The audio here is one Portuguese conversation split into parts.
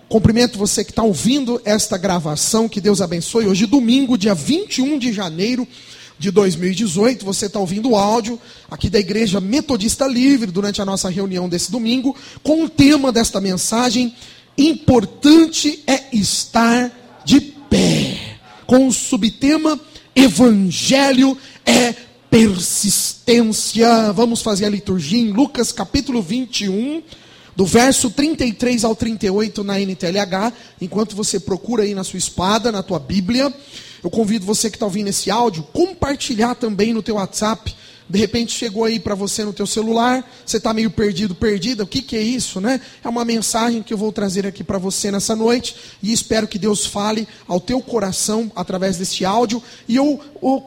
Cumprimento você que está ouvindo esta gravação, que Deus abençoe. Hoje, domingo, dia 21 de janeiro de 2018, você está ouvindo o áudio aqui da Igreja Metodista Livre, durante a nossa reunião desse domingo, com o tema desta mensagem: importante é estar de pé, com o subtema Evangelho é persistência. Vamos fazer a liturgia em Lucas capítulo 21, do verso 33 ao 38 na NTLH. Enquanto você procura aí na sua espada, na tua Bíblia, eu convido você que está ouvindo esse áudio, compartilhar também no teu WhatsApp. De repente chegou aí para você no teu celular, você está meio perdido, perdida. O que é isso, né? É uma mensagem que eu vou trazer aqui para você nessa noite, e espero que Deus fale ao teu coração através deste áudio. E eu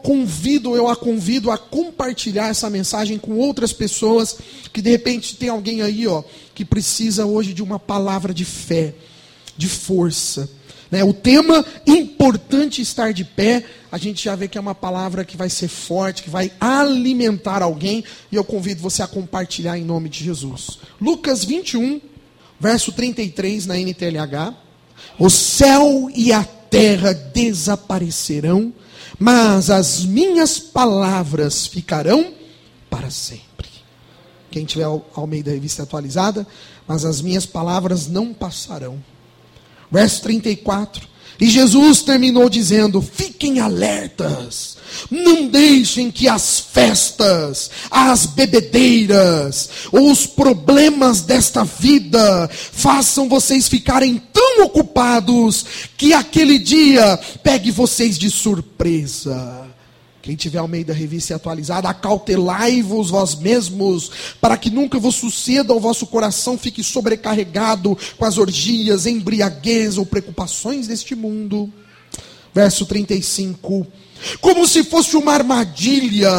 a convido a compartilhar essa mensagem com outras pessoas, que de repente tem alguém aí, que precisa hoje de uma palavra de fé, de força. O tema importante estar de pé, a gente já vê que é uma palavra que vai ser forte, que vai alimentar alguém, e eu convido você a compartilhar em nome de Jesus. Lucas 21, verso 33 na NTLH. O céu e a terra desaparecerão, mas as minhas palavras ficarão para sempre. Quem tiver Almeida Revista Atualizada: mas as minhas palavras não passarão. Verso 34, e Jesus terminou dizendo: fiquem alertas, não deixem que as festas, as bebedeiras, os problemas desta vida façam vocês ficarem tão ocupados que aquele dia pegue vocês de surpresa. Quem tiver Almeida Revista Atualizada: acautelai-vos vós mesmos, para que nunca vos suceda ao vosso coração fique sobrecarregado com as orgias, embriaguez ou preocupações deste mundo. Verso 35, como se fosse uma armadilha,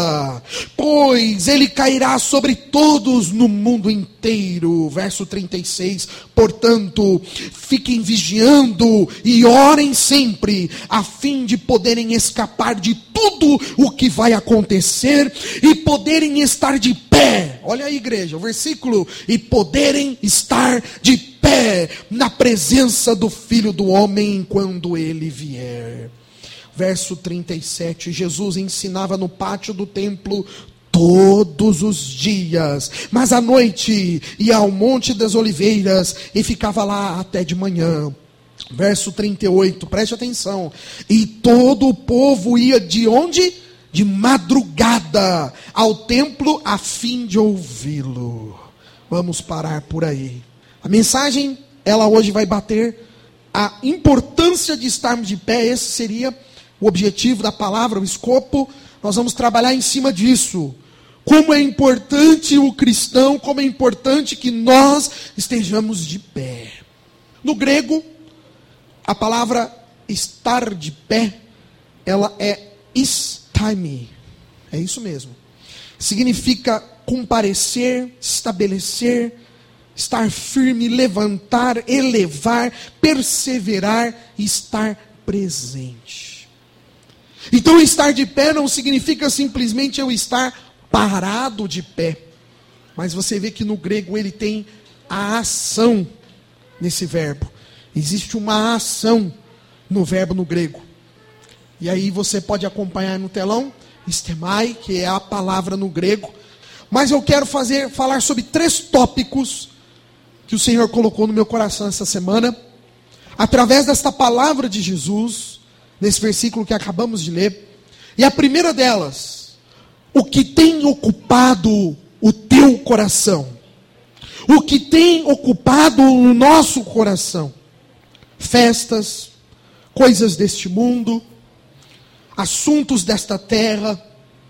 pois ele cairá sobre todos no mundo inteiro. Verso 36, portanto, fiquem vigiando e orem sempre, a fim de poderem escapar de tudo o que vai acontecer e poderem estar de pé. Olha aí, igreja, o versículo: e poderem estar de pé na presença do Filho do Homem quando ele vier. Verso 37, Jesus ensinava no pátio do templo todos os dias, mas à noite ia ao Monte das Oliveiras e ficava lá até de manhã. Verso 38, preste atenção: e todo o povo ia de onde? De madrugada ao templo a fim de ouvi-lo. Vamos parar por aí. A mensagem, ela hoje vai bater a importância de estarmos de pé. Esse seria o objetivo da palavra, o escopo. Nós vamos trabalhar em cima disso. Como é importante o cristão, como é importante que nós estejamos de pé. No grego, a palavra estar de pé, ela é istami. É isso mesmo. Significa comparecer, estabelecer, estar firme, levantar, elevar, perseverar e estar presente. Então, estar de pé não significa simplesmente eu estar parado de pé. Mas você vê que no grego ele tem a ação nesse verbo. Existe uma ação no verbo no grego. E aí você pode acompanhar no telão, istemai, que é a palavra no grego. Mas eu quero falar sobre 3 tópicos que o Senhor colocou no meu coração essa semana, através desta palavra de Jesus, nesse versículo que acabamos de ler. E a primeira delas: o que tem ocupado o teu coração? O que tem ocupado o nosso coração? Festas, coisas deste mundo, assuntos desta terra.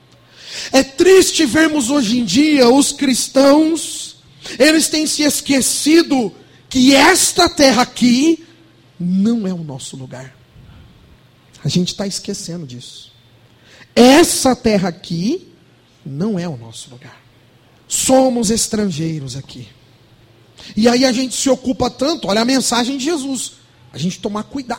É triste vermos hoje em dia os cristãos, eles têm se esquecido que esta terra aqui não é o nosso lugar. A gente está esquecendo disso. Essa terra aqui não é o nosso lugar. Somos estrangeiros aqui. E aí a gente se ocupa tanto, olha a mensagem de Jesus: a gente tomar cuidado,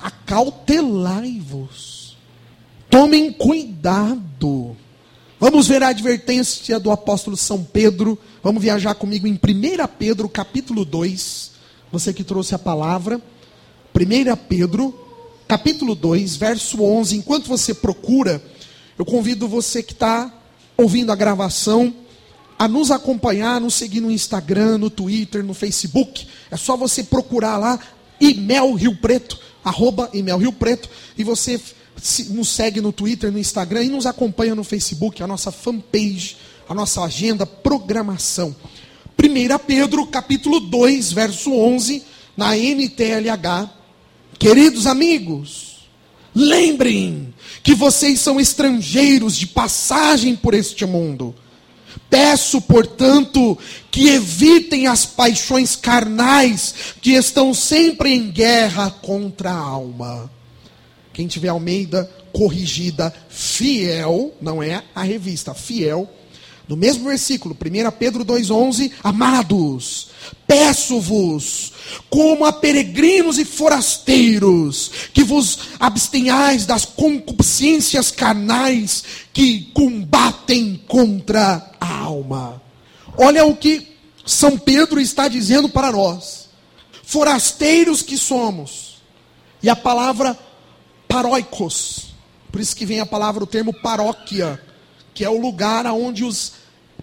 acautelai-vos. Tomem cuidado. Vamos ver a advertência do apóstolo São Pedro. Vamos viajar comigo em 1 Pedro capítulo 2. Você que trouxe a palavra. 1 Pedro, capítulo 2, verso 11. Enquanto você procura, eu convido você que está ouvindo a gravação a nos acompanhar, nos seguir no Instagram, no Twitter, no Facebook. É só você procurar lá, Imel Rio Preto, @Imel Rio Preto, e você nos segue no Twitter, no Instagram e nos acompanha no Facebook, a nossa fanpage, a nossa agenda, programação. 1 Pedro, capítulo 2, verso 11, na NTLH. Queridos amigos, lembrem que vocês são estrangeiros de passagem por este mundo. Peço, portanto, que evitem as paixões carnais que estão sempre em guerra contra a alma. Quem tiver Almeida corrigida, fiel, não é a revista, fiel. No mesmo versículo, 1 Pedro 2,11, amados, peço-vos, como a peregrinos e forasteiros, que vos abstenhais das concupiscências carnais que combatem contra a alma. Olha o que São Pedro está dizendo para nós. Forasteiros que somos. E a palavra paróicos, por isso que vem a palavra, o termo paróquia, que é o lugar onde os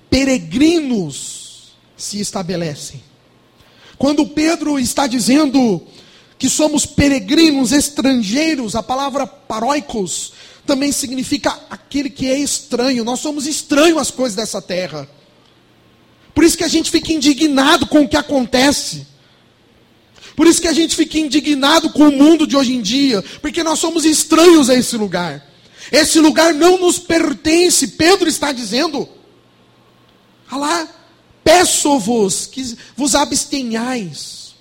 peregrinos se estabelecem. Quando Pedro está dizendo que somos peregrinos, estrangeiros, a palavra paróicos também significa aquele que é estranho. Nós somos estranhos às coisas dessa terra. Por isso que a gente fica indignado com o que acontece. Por isso que a gente fica indignado com o mundo de hoje em dia, porque nós somos estranhos a esse lugar. Esse lugar não nos pertence. Pedro está dizendo, olha lá, peço-vos que vos abstenhais.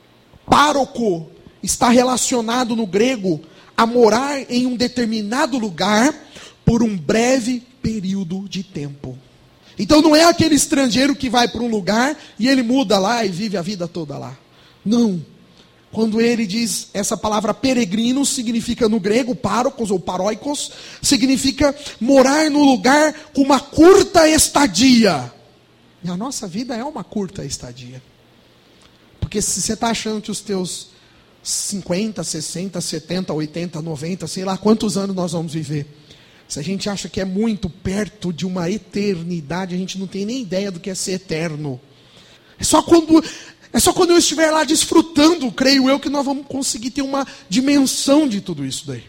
Pároco está relacionado no grego a morar em um determinado lugar por um breve período de tempo. Então não é aquele estrangeiro que vai para um lugar e ele muda lá e vive a vida toda lá. Não. Quando ele diz essa palavra peregrino, significa no grego, párocos ou paróicos, significa morar no lugar com uma curta estadia. E a nossa vida é uma curta estadia. Porque se você está achando que os teus 50, 60, 70, 80, 90, sei lá quantos anos nós vamos viver. Se a gente acha que é muito perto de uma eternidade, a gente não tem nem ideia do que é ser eterno. É só quando eu estiver lá desfrutando, creio eu, que nós vamos conseguir ter uma dimensão de tudo isso daí.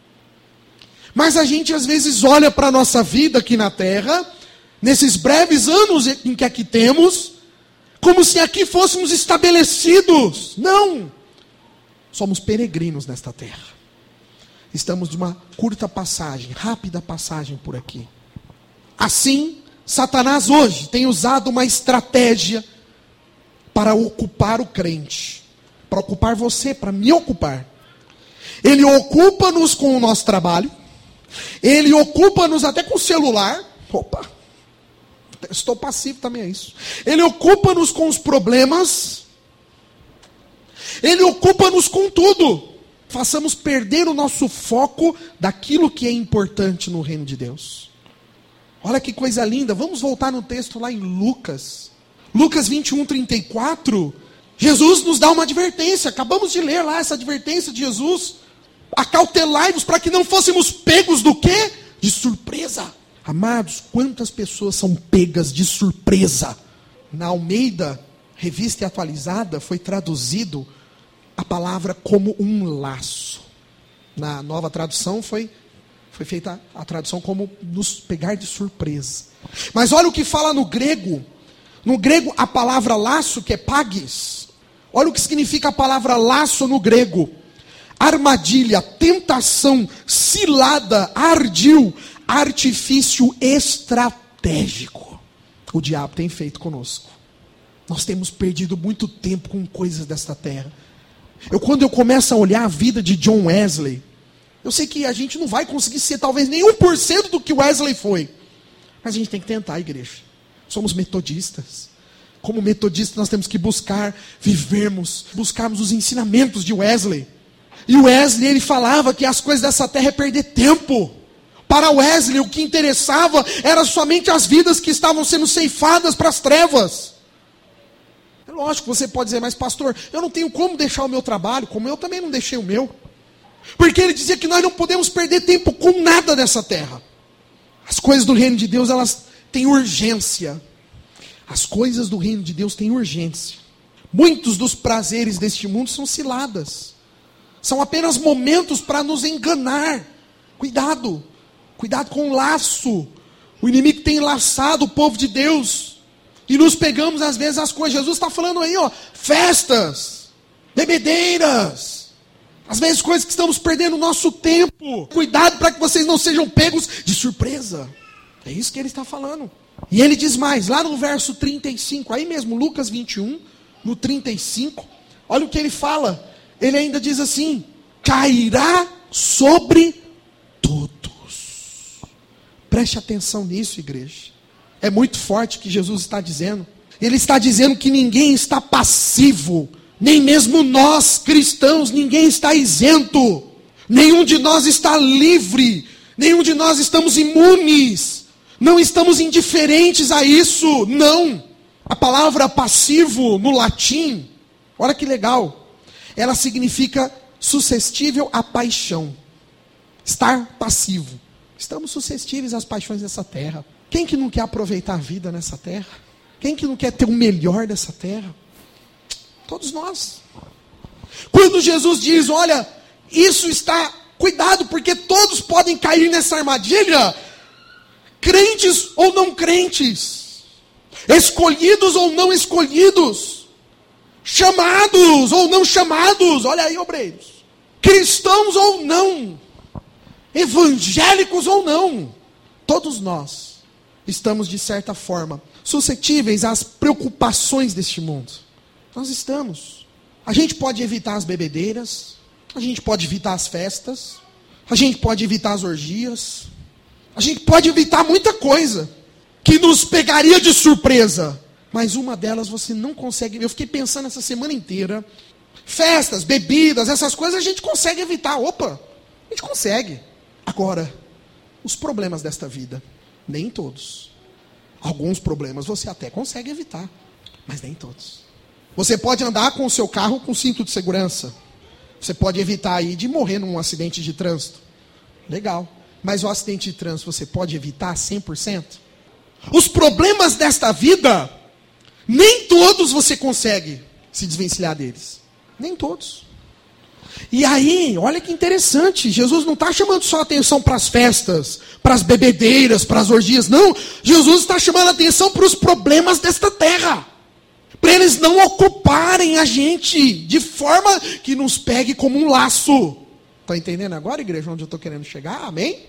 Mas a gente às vezes olha para a nossa vida aqui na terra, nesses breves anos em que aqui temos, como se aqui fôssemos estabelecidos. Não! Somos peregrinos nesta terra. Estamos de uma curta passagem, rápida passagem por aqui. Assim, Satanás hoje tem usado uma estratégia para ocupar o crente, para ocupar você, para me ocupar. Ele ocupa-nos com o nosso trabalho, ele ocupa-nos até com o celular. Opa, estou passivo também a isso. Ele ocupa-nos com os problemas, ele ocupa-nos com tudo. Façamos perder o nosso foco daquilo que é importante no reino de Deus. Olha que coisa linda, vamos voltar no texto lá em Lucas. Lucas 21, 34, Jesus nos dá uma advertência. Acabamos de ler lá essa advertência de Jesus. Acautelai-vos para que não fôssemos pegos do quê? De surpresa. Amados, quantas pessoas são pegas de surpresa? Na Almeida, revista e atualizada, foi traduzido a palavra como um laço. Na nova tradução foi feita a tradução como nos pegar de surpresa. Mas olha o que fala no grego. No grego, a palavra laço, que é pagis, olha o que significa a palavra laço no grego. Armadilha, tentação, cilada, ardil, artifício estratégico. O diabo tem feito conosco. Nós temos perdido muito tempo com coisas desta terra. Quando eu começo a olhar a vida de John Wesley, eu sei que a gente não vai conseguir ser talvez nem 1% do que Wesley foi. Mas a gente tem que tentar, igreja. Somos metodistas. Como metodistas nós temos que buscarmos os ensinamentos de Wesley. E Wesley, ele falava que as coisas dessa terra é perder tempo. Para Wesley, o que interessava era somente as vidas que estavam sendo ceifadas para as trevas. Lógico, você pode dizer, mas pastor, eu não tenho como deixar o meu trabalho, como eu também não deixei o meu. Porque ele dizia que nós não podemos perder tempo com nada dessa terra. As coisas do reino de Deus, elas têm urgência. As coisas do reino de Deus têm urgência. Muitos dos prazeres deste mundo são ciladas. São apenas momentos para nos enganar. Cuidado. Cuidado com o laço. O inimigo tem laçado o povo de Deus. E nos pegamos às vezes as coisas. Jesus está falando aí, festas, bebedeiras. Às vezes coisas que estamos perdendo o nosso tempo. Cuidado para que vocês não sejam pegos de surpresa. É isso que ele está falando. E ele diz mais, lá no verso 35, aí mesmo, Lucas 21, no 35, olha o que ele fala. Ele ainda diz assim, cairá sobre todos. Preste atenção nisso, igreja. É muito forte o que Jesus está dizendo. Ele está dizendo que ninguém está passivo. Nem mesmo nós, cristãos, ninguém está isento. Nenhum de nós está livre. Nenhum de nós estamos imunes. Não estamos indiferentes a isso. Não. A palavra passivo no latim, olha que legal. Ela significa suscetível à paixão. Estar passivo. Estamos suscetíveis às paixões dessa terra. Quem que não quer aproveitar a vida nessa terra? Quem que não quer ter o melhor dessa terra? Todos nós. Quando Jesus diz, olha, isso está, cuidado, porque todos podem cair nessa armadilha, crentes ou não crentes, escolhidos ou não escolhidos, chamados ou não chamados, olha aí, obreiros, cristãos ou não, evangélicos ou não, todos nós estamos de certa forma suscetíveis às preocupações deste mundo. Nós estamos. A gente pode evitar as bebedeiras, a gente pode evitar as festas, a gente pode evitar as orgias, a gente pode evitar muita coisa que nos pegaria de surpresa. Mas uma delas você não consegue. Eu fiquei pensando essa semana inteira. Festas, bebidas, essas coisas a gente consegue evitar. Opa, a gente consegue. Agora, os problemas desta vida, nem todos. Alguns problemas você até consegue evitar, mas nem todos. Você pode andar com o seu carro com cinto de segurança. Você pode evitar aí de morrer num acidente de trânsito. Legal. Mas o acidente de trânsito você pode evitar 100%? Os problemas desta vida, nem todos você consegue se desvencilhar deles. Nem todos. E aí, olha que interessante. Jesus não está chamando só atenção para as festas, para as bebedeiras, para as orgias. Não. Jesus está chamando atenção para os problemas desta terra. Para eles não ocuparem a gente de forma que nos pegue como um laço. Está entendendo agora, igreja, onde eu estou querendo chegar? Amém?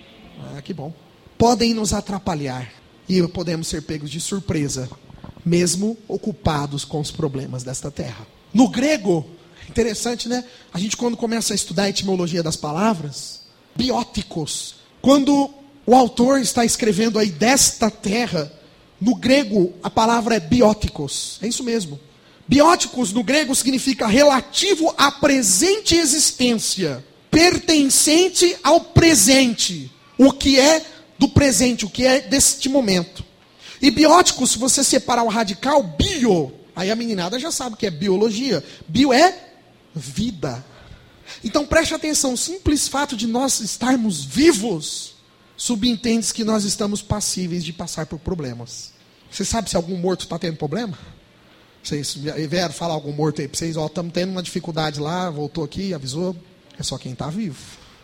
Que bom. Podem nos atrapalhar e podemos ser pegos de surpresa, mesmo ocupados com os problemas desta terra. No grego, interessante, né? A gente quando começa a estudar a etimologia das palavras, bióticos, quando o autor está escrevendo aí desta terra, no grego, a palavra é bióticos. É isso mesmo. Bióticos, no grego, significa relativo à presente existência. Pertencente ao presente. O que é do presente, o que é deste momento. E bióticos, se você separar o radical, bio. Aí a meninada já sabe que é biologia. Bio é vida. Então preste atenção. O simples fato de nós estarmos vivos subentende que nós estamos passíveis de passar por problemas. Você sabe se algum morto está tendo problema? Vocês vieram falar algum morto aí para vocês? Estamos tendo uma dificuldade lá, voltou aqui, avisou. É só quem está vivo.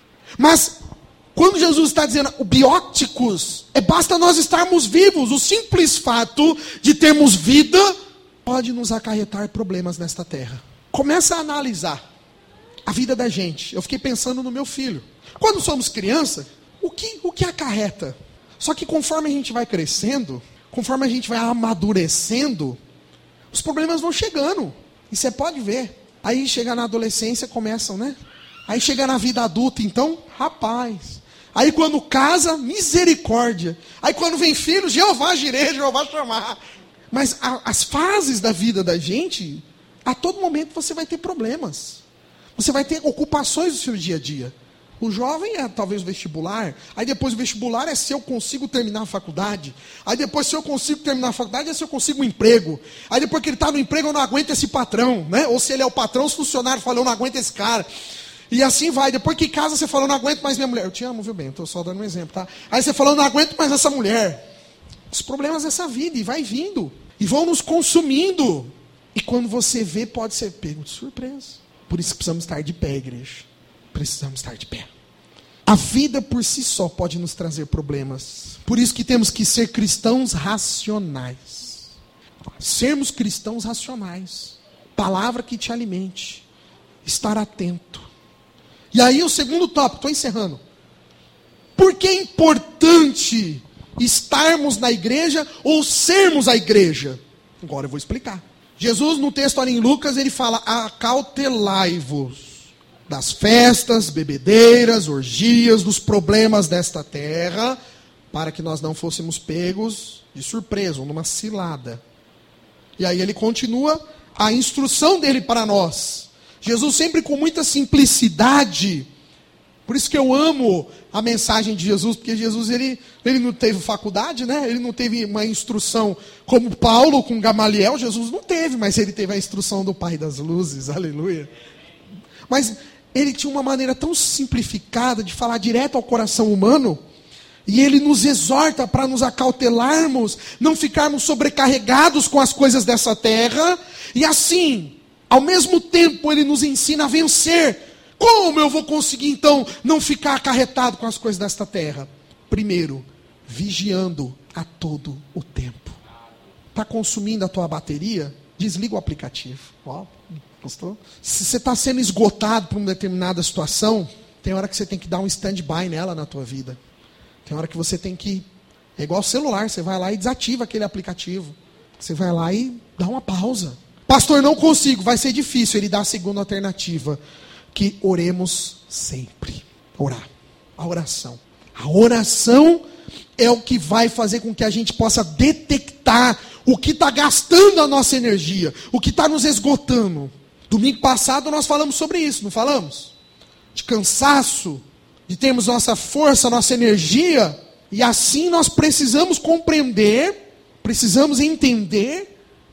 Mas, quando Jesus está dizendo, o bióticos, basta nós estarmos vivos. O simples fato de termos vida pode nos acarretar problemas nesta terra. Começa a analisar a vida da gente. Eu fiquei pensando no meu filho. Quando somos criança, o que acarreta? Só que conforme a gente vai crescendo, conforme a gente vai amadurecendo, os problemas vão chegando. E você pode ver. Aí chega na adolescência, começam, né? Aí chega na vida adulta, então, rapaz. Aí quando casa, misericórdia. Aí quando vem filho, Jeová Jireh, Jeová chamar. Mas as fases da vida da gente, a todo momento você vai ter problemas. Você vai ter ocupações do seu dia a dia. O jovem é talvez o vestibular. Aí depois o vestibular é se eu consigo terminar a faculdade. Aí depois se eu consigo terminar a faculdade é se eu consigo um emprego. Aí depois que ele está no emprego eu não aguento esse patrão, né? Ou se ele é o patrão, os funcionários falam, eu não aguento esse cara. E assim vai. Depois que casa você fala, eu não aguento mais minha mulher. Eu te amo, viu bem? Estou só dando um exemplo, tá? Aí você fala, eu não aguento mais essa mulher. Os problemas dessa vida, e vai vindo. E vão nos consumindo. E quando você vê, pode ser pego de surpresa. Por isso precisamos estar de pé, igreja. Precisamos estar de pé. A vida por si só pode nos trazer problemas. Por isso que temos que ser cristãos racionais. Sermos cristãos racionais. Palavra que te alimente. Estar atento. E aí o segundo tópico, estou encerrando. Por que é importante estarmos na igreja ou sermos a igreja? Agora eu vou explicar. Jesus no texto ali em Lucas, ele fala, acautelai-vos das festas, bebedeiras, orgias, dos problemas desta terra, para que nós não fôssemos pegos de surpresa, ou numa cilada. E aí ele continua a instrução dele para nós. Jesus sempre com muita simplicidade. Por isso que eu amo a mensagem de Jesus, porque Jesus ele não teve faculdade, né? Ele não teve uma instrução como Paulo com Gamaliel. Jesus não teve, mas ele teve a instrução do Pai das Luzes, aleluia. Mas ele tinha uma maneira tão simplificada de falar direto ao coração humano, e ele nos exorta para nos acautelarmos, não ficarmos sobrecarregados com as coisas dessa terra, e assim, ao mesmo tempo ele nos ensina a vencer. Como eu vou conseguir então não ficar acarretado com as coisas desta terra? Primeiro, vigiando a todo o tempo. Está consumindo a tua bateria? Desliga o aplicativo. Ó, gostou? Se você está sendo esgotado por uma determinada situação, tem hora que você tem que dar um stand-by nela na tua vida. Tem hora que você tem que... É igual o celular, você vai lá e desativa aquele aplicativo. Você vai lá e dá uma pausa. Pastor, não consigo, vai ser difícil. Ele dá a segunda alternativa. Que oremos sempre. Orar. A oração. A oração é o que vai fazer com que a gente possa detectar o que está gastando a nossa energia, o que está nos esgotando. Domingo passado nós falamos sobre isso, não falamos? De cansaço, de termos nossa força, nossa energia, e assim nós precisamos compreender, precisamos entender.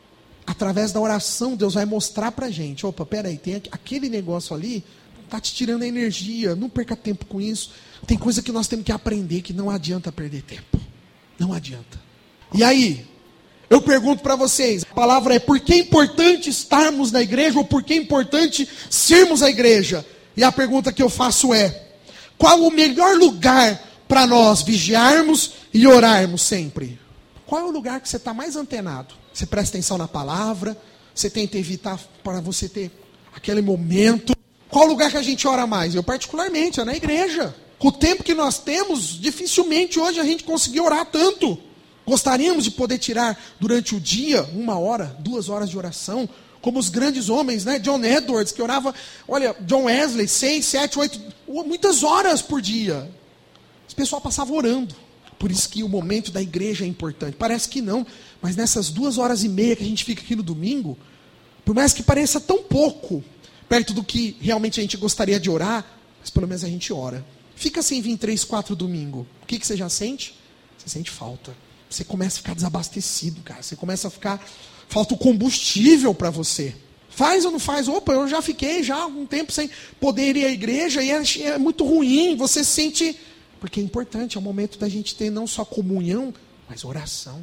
Através da oração, Deus vai mostrar para a gente, opa, peraí, tem aquele negócio ali, está te tirando a energia, não perca tempo com isso. Tem coisa que nós temos que aprender, que não adianta perder tempo. Não adianta. E aí, eu pergunto para vocês, a palavra é, por que é importante estarmos na igreja, ou por que é importante sermos a igreja? E a pergunta que eu faço é, qual o melhor lugar para nós vigiarmos e orarmos sempre? Qual é o lugar que você está mais antenado? Você presta atenção na palavra, você tenta evitar para você ter aquele momento. Qual lugar que a gente ora mais? Eu particularmente, é na igreja. Com o tempo que nós temos, dificilmente hoje a gente conseguiu orar tanto. Gostaríamos de poder tirar durante o dia 1 hora, 2 horas de oração, como os grandes homens, né? John Edwards, que orava, olha, John Wesley, 6, 7, 8, muitas horas por dia. Esse pessoal passava orando. Por isso que o momento da igreja é importante. Parece que não, mas nessas 2h30 que a gente fica aqui no domingo, por mais que pareça tão pouco, perto do que realmente a gente gostaria de orar, mas pelo menos a gente ora. Fica sem vir 3, 4 domingos. O que você já sente? Você sente falta. Você começa a ficar desabastecido, cara. Você começa a ficar... Falta o combustível para você. Faz ou não faz? Opa, eu já fiquei já um tempo sem poder ir à igreja e é muito ruim. Você sente... Porque é importante, é o momento da gente ter não só comunhão, mas oração.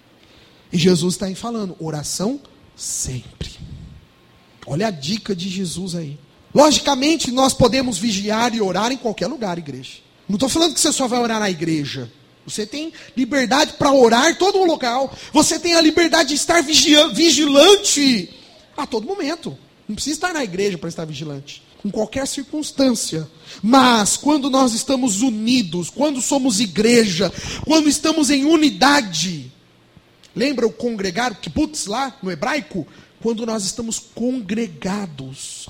E Jesus está aí falando, oração sempre. Olha a dica de Jesus aí. Logicamente, nós podemos vigiar e orar em qualquer lugar, igreja. Não estou falando que você só vai orar na igreja. Você tem liberdade para orar em todo local. Você tem a liberdade de estar vigilante a todo momento. Não precisa estar na igreja para estar vigilante. Em qualquer circunstância. Mas quando nós estamos unidos, quando somos igreja, quando estamos em unidade, lembra o congregar, o kibbutz lá no hebraico? Quando nós estamos congregados,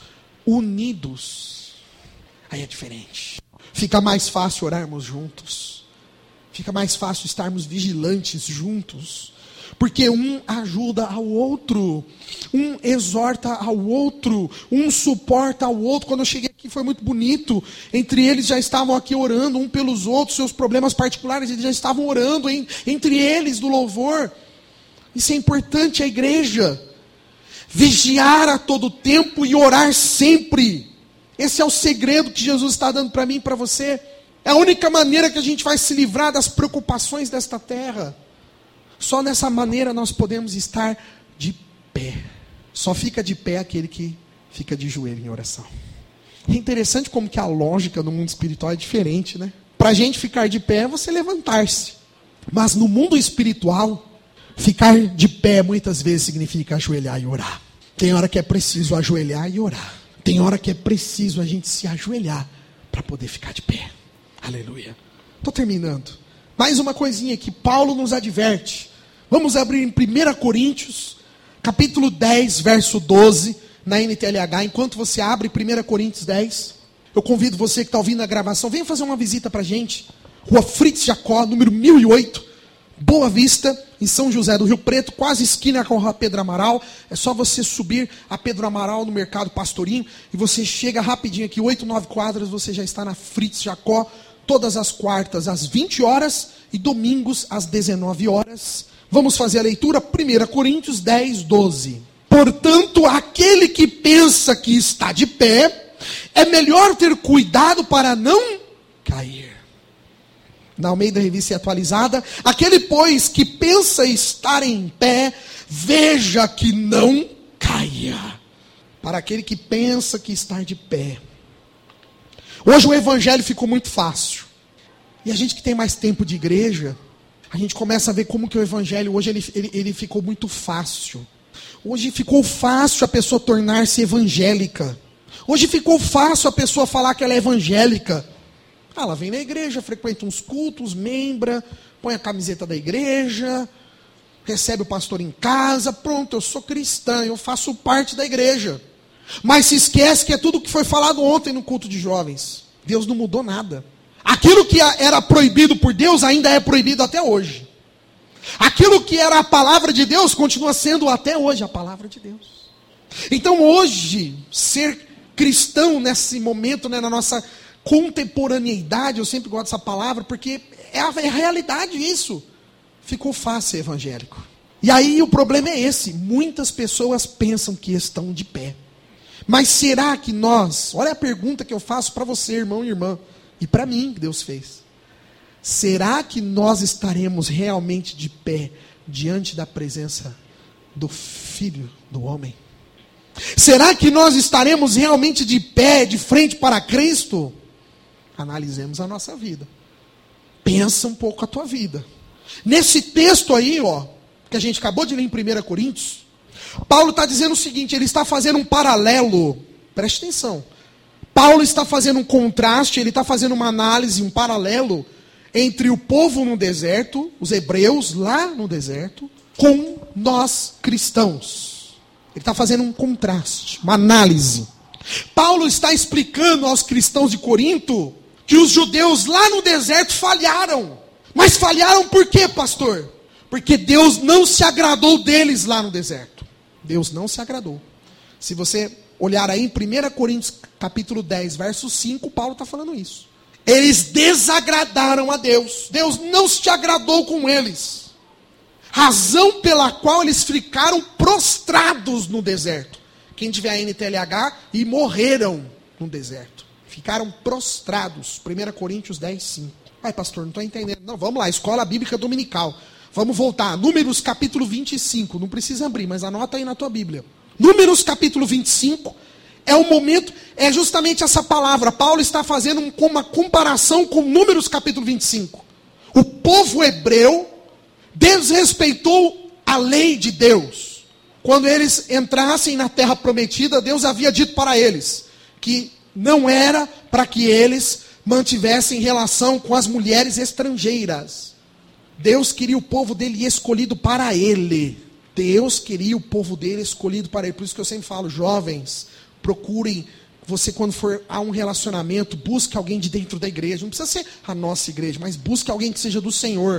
unidos, aí é diferente. Fica mais fácil orarmos juntos. Fica mais fácil estarmos vigilantes juntos. Porque um ajuda ao outro, um exorta ao outro, um suporta ao outro. Quando eu cheguei que foi muito bonito. Entre eles já estavam aqui orando um pelos outros, seus problemas particulares, eles já estavam orando entre eles do louvor. Isso é importante, a igreja. Vigiar a todo tempo e orar sempre. Esse é o segredo que Jesus está dando para mim e para você. É a única maneira que a gente vai se livrar das preocupações desta terra. Só nessa maneira nós podemos estar de pé. Só fica de pé aquele que fica de joelho em oração. É interessante como que a lógica no mundo espiritual é diferente, né? Para a gente ficar de pé é você levantar-se. Mas no mundo espiritual, ficar de pé muitas vezes significa ajoelhar e orar. Tem hora que é preciso ajoelhar e orar. Tem hora que é preciso a gente se ajoelhar para poder ficar de pé. Aleluia. Estou terminando. Mais uma coisinha que Paulo nos adverte. Vamos abrir em 1 Coríntios, capítulo 10, verso 12, na NTLH. Enquanto você abre 1 Coríntios 10, eu convido você que está ouvindo a gravação, venha fazer uma visita para a gente. Rua Fritz Jacó, número 1008, Boa Vista, em São José do Rio Preto, quase esquina com a Rua Pedro Amaral. É só você subir a Pedro Amaral no Mercado Pastorinho e você chega rapidinho aqui, 8, 9 quadras, você já está na Fritz Jacó, todas as quartas às 20 horas e domingos às 19 horas. Vamos fazer a leitura, 1 Coríntios 10, 12. Portanto, aquele que pensa que está de pé, é melhor ter cuidado para não cair. Na Almeida Revista Atualizada, aquele, pois, que pensa estar em pé, veja que não caia. Para aquele que pensa que está de pé. Hoje o evangelho ficou muito fácil. E a gente que tem mais tempo de igreja, a gente começa a ver como que o evangelho hoje ele ficou muito fácil. Hoje ficou fácil a pessoa tornar-se evangélica. Hoje ficou fácil a pessoa falar que ela é evangélica. Ela vem na igreja, frequenta uns cultos, membra, põe a camiseta da igreja, recebe o pastor em casa, pronto, eu sou cristã, eu faço parte da igreja. Mas se esquece que é tudo que foi falado ontem no culto de jovens. Deus não mudou nada. Aquilo que era proibido por Deus ainda é proibido até hoje. Aquilo que era a palavra de Deus continua sendo até hoje a palavra de Deus. Então hoje, ser cristão nesse momento, né, na nossa contemporaneidade, eu sempre gosto dessa palavra, porque é a realidade isso. Ficou fácil ser evangélico. E aí o problema é esse, muitas pessoas pensam que estão de pé. Mas será que nós, olha a pergunta que eu faço para você, irmão e irmã, e para mim que Deus fez. Será que nós estaremos realmente de pé diante da presença do Filho do Homem? Será que nós estaremos realmente de pé, de frente para Cristo? Analisemos a nossa vida. Pensa um pouco a tua vida. Nesse texto aí, que a gente acabou de ler em 1 Coríntios, Paulo está dizendo o seguinte, ele está fazendo um paralelo. Preste atenção. Paulo está fazendo um contraste, ele está fazendo uma análise, um paralelo entre o povo no deserto, os hebreus lá no deserto, com nós cristãos. Ele está fazendo um contraste, uma análise. Paulo está explicando aos cristãos de Corinto que os judeus lá no deserto falharam. Mas falharam por quê, pastor? Porque Deus não se agradou deles lá no deserto. Deus não se agradou. Se você olhar aí em 1 Coríntios capítulo 10, verso 5, Paulo está falando isso. Eles desagradaram a Deus. Deus não se agradou com eles. Razão pela qual eles ficaram prostrados no deserto. Quem tiver a NTLH, e morreram no deserto. Ficaram prostrados. 1 Coríntios 10, 5. Ai, pastor, não estou entendendo. Não, vamos lá, escola bíblica dominical. Vamos voltar. Números capítulo 25. Não precisa abrir, mas anota aí na tua Bíblia. Números capítulo 25. É o momento, é justamente essa palavra. Paulo está fazendo uma comparação com Números capítulo 25. O povo hebreu desrespeitou a lei de Deus. Quando eles entrassem na terra prometida, Deus havia dito para eles que não era para que eles mantivessem relação com as mulheres estrangeiras. Deus queria o povo dele escolhido para ele. Deus queria o povo dele escolhido para ele. Por isso que eu sempre falo, jovens, procurem, você quando for a um relacionamento, busque alguém de dentro da igreja. Não precisa ser a nossa igreja, mas busque alguém que seja do Senhor.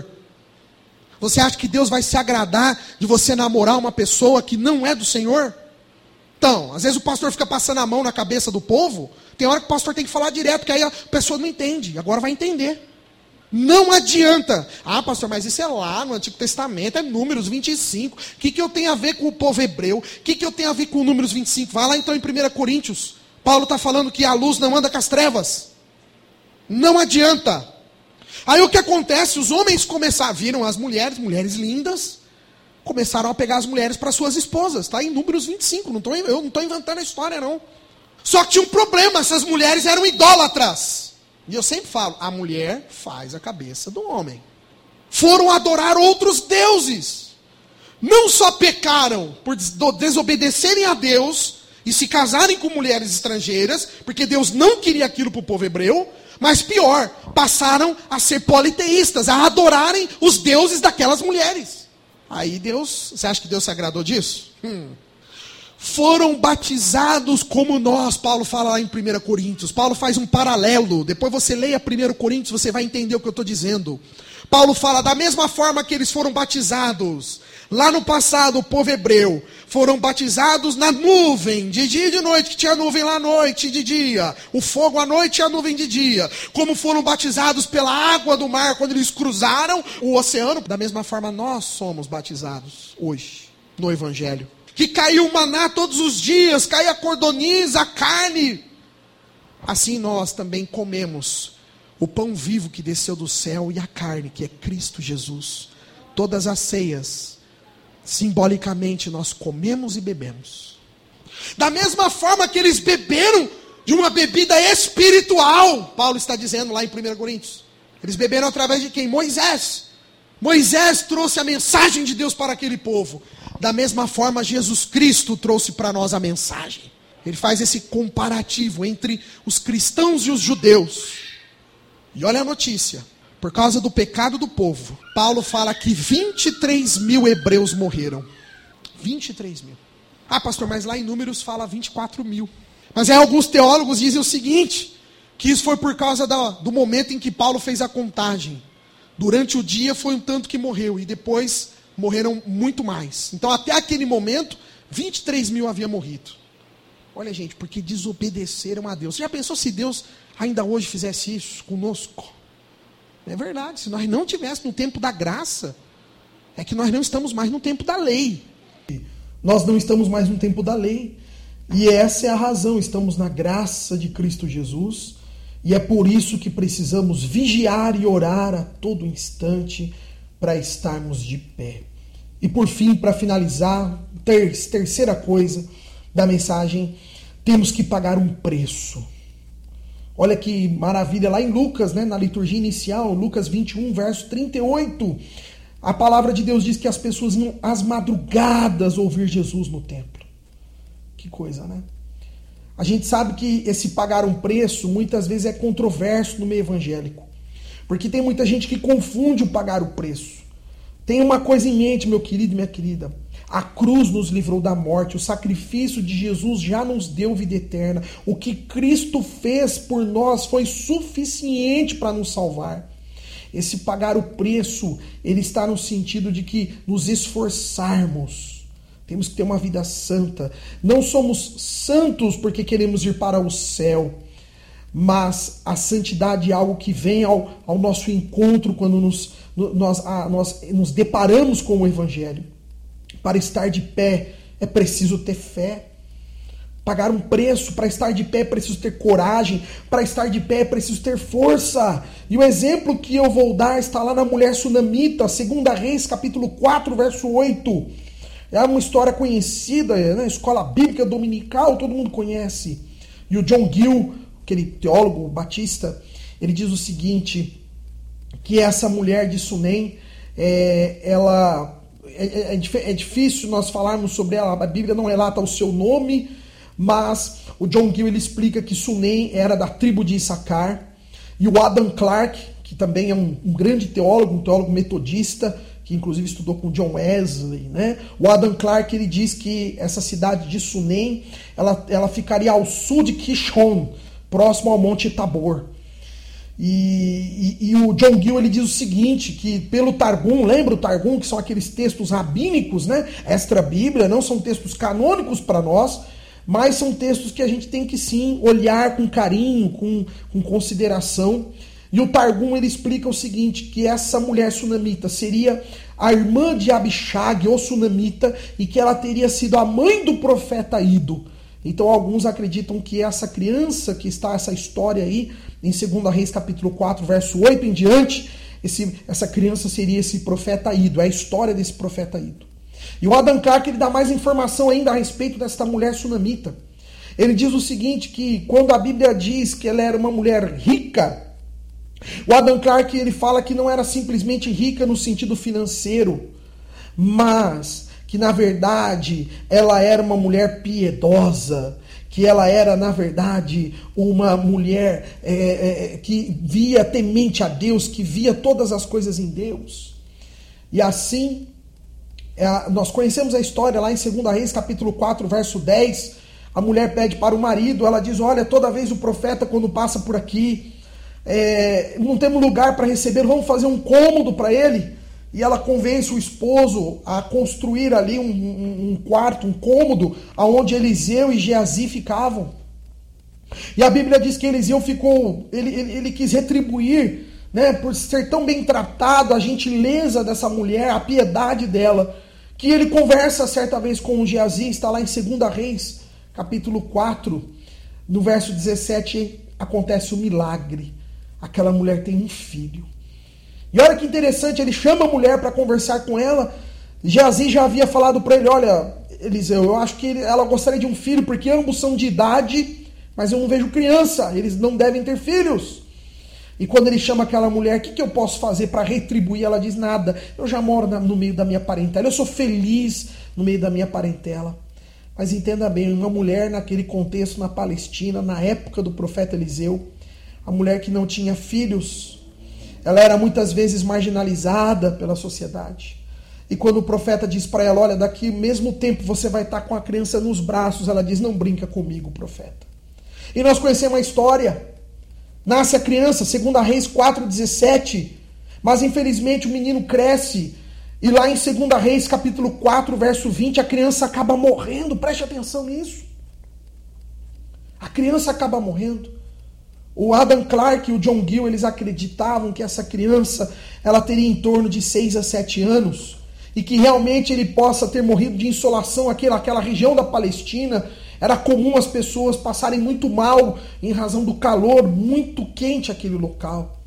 Você acha que Deus vai se agradar de você namorar uma pessoa que não é do Senhor? Então, às vezes o pastor fica passando a mão na cabeça do povo, Tem hora que o pastor tem que falar direto, que aí a pessoa não entende. Agora vai entender. Não adianta. Ah, pastor, mas isso é lá no Antigo Testamento, é Números 25. O que eu tenho a ver com o povo hebreu? O que eu tenho a ver com Números 25? Vai lá então em 1 Coríntios. Paulo está falando que a luz não anda com as trevas. Não adianta. Aí o que acontece? Os homens viram as mulheres lindas, começaram a pegar as mulheres para suas esposas. Está em Números 25, eu não estou inventando a história não. Só que tinha um problema, essas mulheres eram idólatras. E eu sempre falo, a mulher faz a cabeça do homem. Foram adorar outros deuses. Não só pecaram por desobedecerem a Deus e se casarem com mulheres estrangeiras, porque Deus não queria aquilo para o povo hebreu, mas pior, passaram a ser politeístas, a adorarem os deuses daquelas mulheres. Aí Deus, você acha que Deus se agradou disso? Foram batizados como nós, Paulo fala lá em 1 Coríntios. Paulo faz um paralelo. Depois você leia 1 Coríntios, você vai entender o que eu estou dizendo. Paulo fala, da mesma forma que eles foram batizados, lá no passado, o povo hebreu, foram batizados na nuvem, de dia e de noite, que tinha nuvem lá à noite e de dia, o fogo à noite e a nuvem de dia, como foram batizados pela água do mar, quando eles cruzaram o oceano, da mesma forma nós somos batizados hoje, no Evangelho. Que caiu o maná todos os dias, cai a cordoniza, a carne. Assim nós também comemos o pão vivo que desceu do céu e a carne, que é Cristo Jesus. Todas as ceias, simbolicamente, nós comemos e bebemos. Da mesma forma que eles beberam de uma bebida espiritual, Paulo está dizendo lá em 1 Coríntios. Eles beberam através de quem? Moisés. Moisés trouxe a mensagem de Deus para aquele povo. Da mesma forma, Jesus Cristo trouxe para nós a mensagem. Ele faz esse comparativo entre os cristãos e os judeus. E olha a notícia. Por causa do pecado do povo, Paulo fala que 23 mil hebreus morreram. 23 mil. Ah, pastor, mas lá em Números fala 24 mil. Mas aí alguns teólogos dizem o seguinte, que isso foi por causa do momento em que Paulo fez a contagem. Durante o dia foi um tanto que morreu, e depois morreram muito mais. Então até aquele momento, 23 mil haviam morrido. Olha gente, porque desobedeceram a Deus. Você já pensou se Deus ainda hoje fizesse isso conosco? É verdade, se nós não estivéssemos no tempo da graça, é que nós não estamos mais no tempo da lei. Nós não estamos mais no tempo da lei. E essa é a razão, estamos na graça de Cristo Jesus. E é por isso que precisamos vigiar e orar a todo instante para estarmos de pé. E por fim, para finalizar, terceira coisa da mensagem, temos que pagar um preço. Olha que maravilha, lá em Lucas, né, na liturgia inicial, Lucas 21, verso 38, a palavra de Deus diz que as pessoas iam às madrugadas ouvir Jesus no templo. Que coisa, né? A gente sabe que esse pagar um preço muitas vezes é controverso no meio evangélico. Porque tem muita gente que confunde o pagar o preço. Tenha uma coisa em mente, meu querido e minha querida. A cruz nos livrou da morte. O sacrifício de Jesus já nos deu vida eterna. O que Cristo fez por nós foi suficiente para nos salvar. Esse pagar o preço, ele está no sentido de que nos esforçarmos. Temos que ter uma vida santa. Não somos santos porque queremos ir para o céu. Mas a santidade é algo que vem ao nosso encontro quando nós nos deparamos com o Evangelho. Para estar de pé é preciso ter fé. Pagar um preço, para estar de pé é preciso ter coragem. Para estar de pé é preciso ter força. E o exemplo que eu vou dar está lá na mulher sunamita, 2 Reis, capítulo 4, verso 8. É uma história conhecida, né? Escola bíblica dominical, todo mundo conhece. E o John Gill, aquele teólogo batista, ele diz o seguinte, que essa mulher de Sunem, é difícil nós falarmos sobre ela, a Bíblia não relata o seu nome, mas o John Gill ele explica que Sunem era da tribo de Issacar, e o Adam Clarke, que também é um grande teólogo, um teólogo metodista, que inclusive estudou com John Wesley, né? O Adam Clarke ele diz que essa cidade de Sunem, ela ficaria ao sul de Kishon, próximo ao Monte Tabor. E o John Gill ele diz o seguinte, que pelo Targum, lembra o Targum, que são aqueles textos rabínicos, né? Extra Bíblia, não são textos canônicos para nós, mas são textos que a gente tem que sim olhar com carinho, com consideração. E o Targum ele explica o seguinte, que essa mulher sunamita seria a irmã de Abishag, ou sunamita, e que ela teria sido a mãe do profeta Ido. Então alguns acreditam que essa criança que está, essa história aí, em 2 Reis capítulo 4, verso 8 em diante, essa criança seria esse profeta Ido, é a história desse profeta Ido. E o Adam Clarke ele dá mais informação ainda a respeito desta mulher sunamita. Ele diz o seguinte, que quando a Bíblia diz que ela era uma mulher rica, o Adam Clarke ele fala que não era simplesmente rica no sentido financeiro, mas que na verdade ela era uma mulher piedosa, que ela era na verdade uma mulher que via temente a Deus, que via todas as coisas em Deus. E assim, nós conhecemos a história lá em 2 Reis capítulo 4, verso 10, a mulher pede para o marido, ela diz, olha, toda vez o profeta quando passa por aqui, não temos lugar para receber, vamos fazer um cômodo para ele. E ela convence o esposo a construir ali um quarto, um cômodo, onde Eliseu e Geazi ficavam. E a Bíblia diz que Eliseu ele quis retribuir, né, por ser tão bem tratado, a gentileza dessa mulher, a piedade dela, que ele conversa certa vez com o Geazi, está lá em 2 Reis, capítulo 4, no verso 17, acontece um milagre. Aquela mulher tem um filho. E olha que interessante, ele chama a mulher para conversar com ela. Geazi já havia falado para ele, olha, Eliseu, eu acho que ela gostaria de um filho, porque ambos são de idade, mas eu não vejo criança, eles não devem ter filhos. E quando ele chama aquela mulher, o que eu posso fazer para retribuir? Ela diz, nada, eu já moro no meio da minha parentela, eu sou feliz no meio da minha parentela. Mas entenda bem, uma mulher naquele contexto, na Palestina, na época do profeta Eliseu, a mulher que não tinha filhos, ela era muitas vezes marginalizada pela sociedade. E quando o profeta diz para ela, olha, daqui mesmo tempo você vai estar com a criança nos braços, ela diz, não brinca comigo, profeta. E nós conhecemos a história. Nasce a criança, 2 Reis 4,17, mas infelizmente o menino cresce, e lá em 2 Reis capítulo 4, verso 20, a criança acaba morrendo, preste atenção nisso. A criança acaba morrendo. O Adam Clarke e o John Gill, eles acreditavam que essa criança, ela teria em torno de 6 a 7 anos, e que realmente ele possa ter morrido de insolação. Aquela região da Palestina, era comum as pessoas passarem muito mal em razão do calor, muito quente aquele local.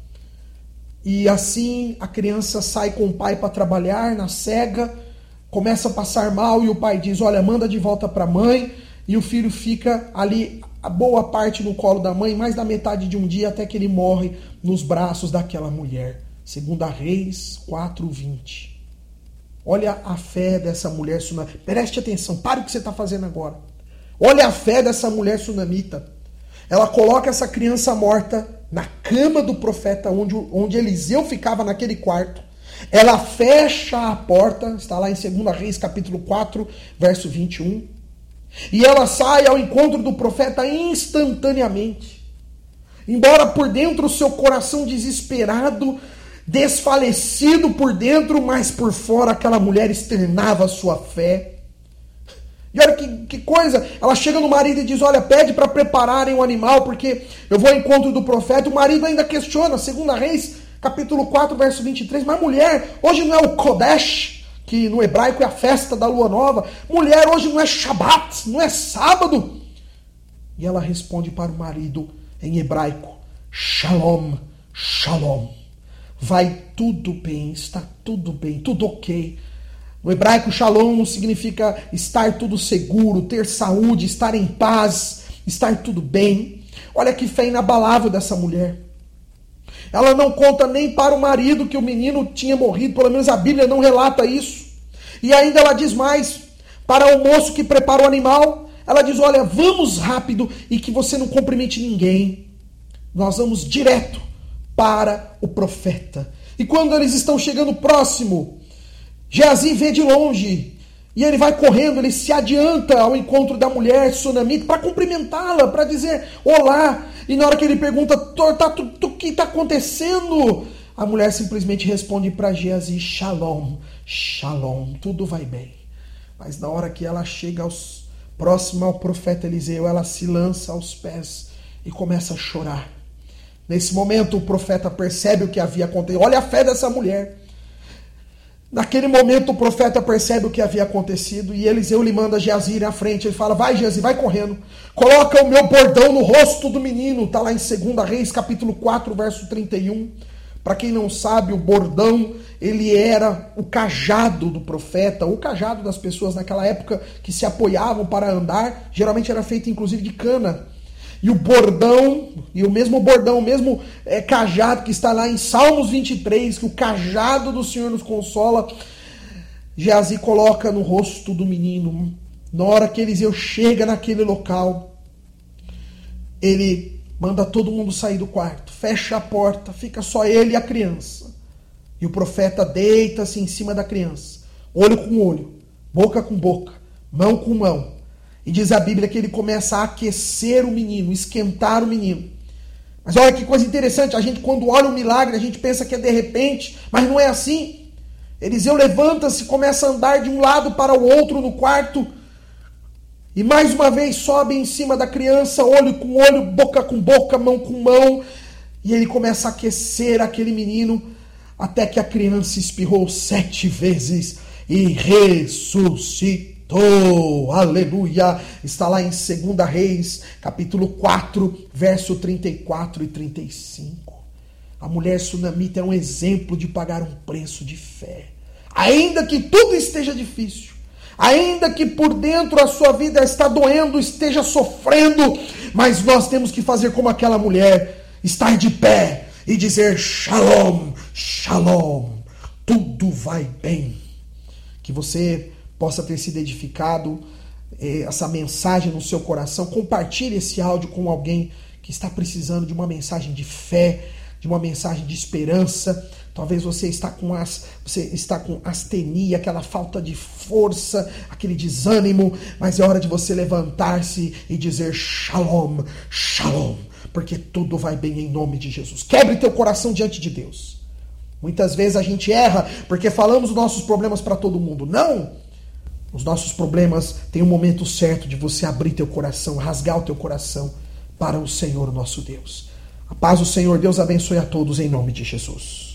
E assim a criança sai com o pai para trabalhar na cega, começa a passar mal e o pai diz, olha, manda de volta para a mãe, e o filho fica ali a boa parte no colo da mãe, mais da metade de um dia, até que ele morre nos braços daquela mulher. 2 Reis 4:20. Olha a fé dessa mulher sunamita. Preste atenção, pare o que você está fazendo agora. Olha a fé dessa mulher sunamita. Ela coloca essa criança morta na cama do profeta, onde Eliseu ficava naquele quarto. Ela fecha a porta, está lá em 2 Reis capítulo 4, verso 21. E ela sai ao encontro do profeta instantaneamente. Embora por dentro o seu coração desesperado, desfalecido por dentro, mas por fora aquela mulher externava a sua fé. E olha que coisa, ela chega no marido e diz, olha, pede para prepararem um animal, porque eu vou ao encontro do profeta. O marido ainda questiona, 2 Reis capítulo 4, verso 23, mas mulher, hoje não é o Kodesh, que no hebraico é a festa da lua nova. Mulher, hoje não é Shabat, não é sábado. E ela responde para o marido em hebraico, Shalom, Shalom. Vai tudo bem, está tudo bem, tudo ok. No hebraico, Shalom significa estar tudo seguro, ter saúde, estar em paz, estar tudo bem. Olha que fé inabalável dessa mulher. Ela não conta nem para o marido que o menino tinha morrido, pelo menos a Bíblia não relata isso. E ainda ela diz mais, para o moço que prepara o animal, ela diz, olha, vamos rápido e que você não cumprimente ninguém. Nós vamos direto para o profeta. E quando eles estão chegando próximo, Geazi vê de longe, e ele vai correndo, ele se adianta ao encontro da mulher sunamita para cumprimentá-la, para dizer olá. E na hora que ele pergunta, o que está acontecendo? A mulher simplesmente responde para Geazi, Shalom, Shalom, tudo vai bem. Mas na hora que ela chega próxima ao profeta Eliseu, ela se lança aos pés e começa a chorar. Nesse momento o profeta percebe o que havia acontecido. Olha a fé dessa mulher. Naquele momento o profeta percebe o que havia acontecido e Eliseu lhe manda Geazi ir à frente. Ele fala: vai Geazi, vai correndo. Coloca o meu bordão no rosto do menino. Está lá em 2 Reis, capítulo 4, verso 31. Para quem não sabe, o bordão, ele era o cajado do profeta, o cajado das pessoas naquela época que se apoiavam para andar. Geralmente era feito inclusive de cana. E o bordão, e o mesmo bordão, o mesmo cajado que está lá em Salmos 23, que o cajado do Senhor nos consola, Geazi coloca no rosto do menino. Na hora que Eliseu chega naquele local, ele manda todo mundo sair do quarto, fecha a porta, fica só ele e a criança. E o profeta deita-se em cima da criança, olho com olho, boca com boca, mão com mão. E diz a Bíblia que ele começa a aquecer o menino, esquentar o menino. Mas olha que coisa interessante, a gente quando olha o milagre, a gente pensa que é de repente, mas não é assim. Eliseu levanta-se, começa a andar de um lado para o outro no quarto, e mais uma vez sobe em cima da criança, olho com olho, boca com boca, mão com mão, e ele começa a aquecer aquele menino, até que a criança espirrou 7 vezes e ressuscitou. Aleluia! Está lá em 2 Reis, capítulo 4, verso 34 e 35. A mulher sunamita é um exemplo de pagar um preço de fé. Ainda que tudo esteja difícil, ainda que por dentro a sua vida está doendo, esteja sofrendo, mas nós temos que fazer como aquela mulher, estar de pé e dizer: Shalom, Shalom, tudo vai bem. Que você possa ter sido edificado, essa mensagem no seu coração. Compartilhe esse áudio com alguém que está precisando de uma mensagem de fé, de uma mensagem de esperança. Talvez você está com astenia, aquela falta de força, aquele desânimo, mas é hora de você levantar-se e dizer: Shalom, Shalom, porque tudo vai bem em nome de Jesus. Quebre teu coração diante de Deus. Muitas vezes a gente erra porque falamos os nossos problemas para todo mundo. Não! Os nossos problemas têm um momento certo de você abrir teu coração, rasgar o teu coração para o Senhor nosso Deus. A paz do Senhor, Deus abençoe a todos em nome de Jesus.